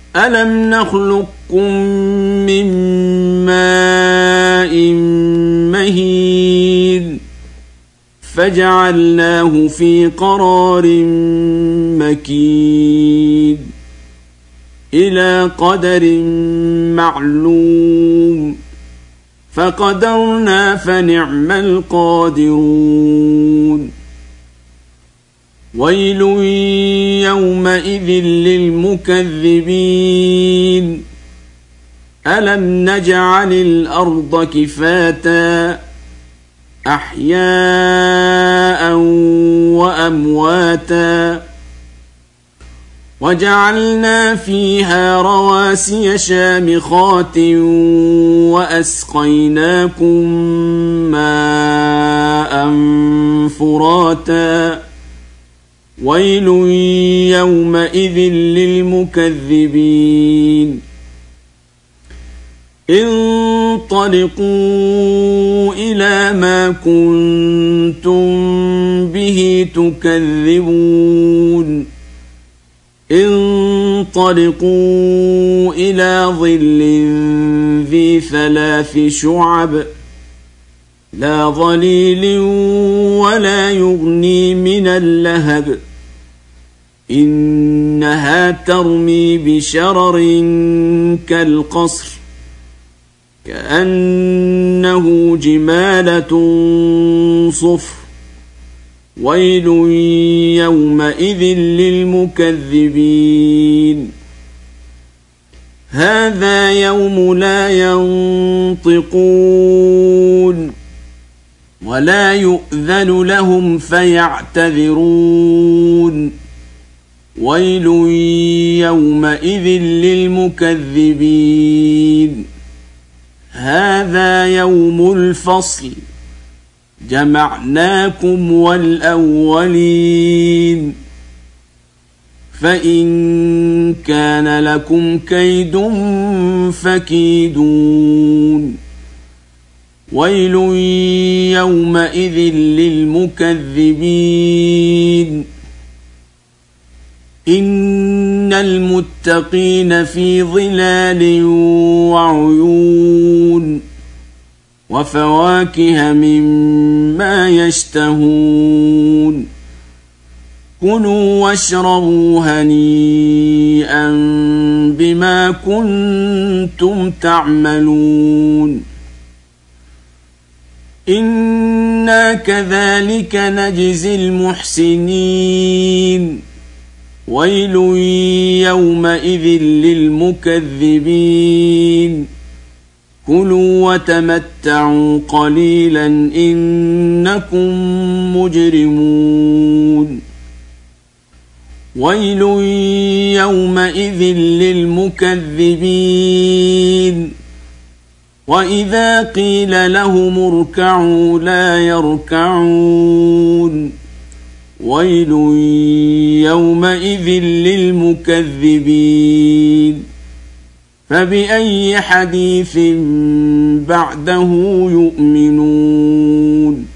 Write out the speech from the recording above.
ألم نخلقكم من ماء مهين فجعلناه في قرار مكين إلى قدر معلوم فقدرنا فنعم القادرون ويل يومئذ للمكذبين ألم نجعل الأرض كفاتا أحياء وأمواتا وجعلنا فيها رواسي شامخات وأسقيناكم ماء فراتا ويل يومئذ للمكذبين انطلقوا إلى ما كنتم به تكذبون انطلقوا إلى ظل ذي 3 شعب لا ظليل ولا يغني من اللهب إنها ترمي بشرر كالقصر كأنه جمالة صفر ويل يومئذ للمكذبين هذا يوم لا ينطقون ولا يؤذن لهم فيعتذرون ويل يومئذ للمكذبين هذا يوم الفصل جمعناكم والأولين فإن كان لكم كيد فكيدون ويل يومئذ للمكذبين إن المتقين في ظلال وعيون وفواكه مما يشتهون كلوا واشربوا هنيئا بما كنتم تعملون إنا كذلك نجزي المحسنين ويل يومئذ للمكذبين كلوا وتمتعوا قليلا إنكم مجرمون ويل يومئذ للمكذبين وإذا قيل لهم اركعوا لا يركعون ويل يومئذ للمكذبين فبأي حديث بعده يؤمنون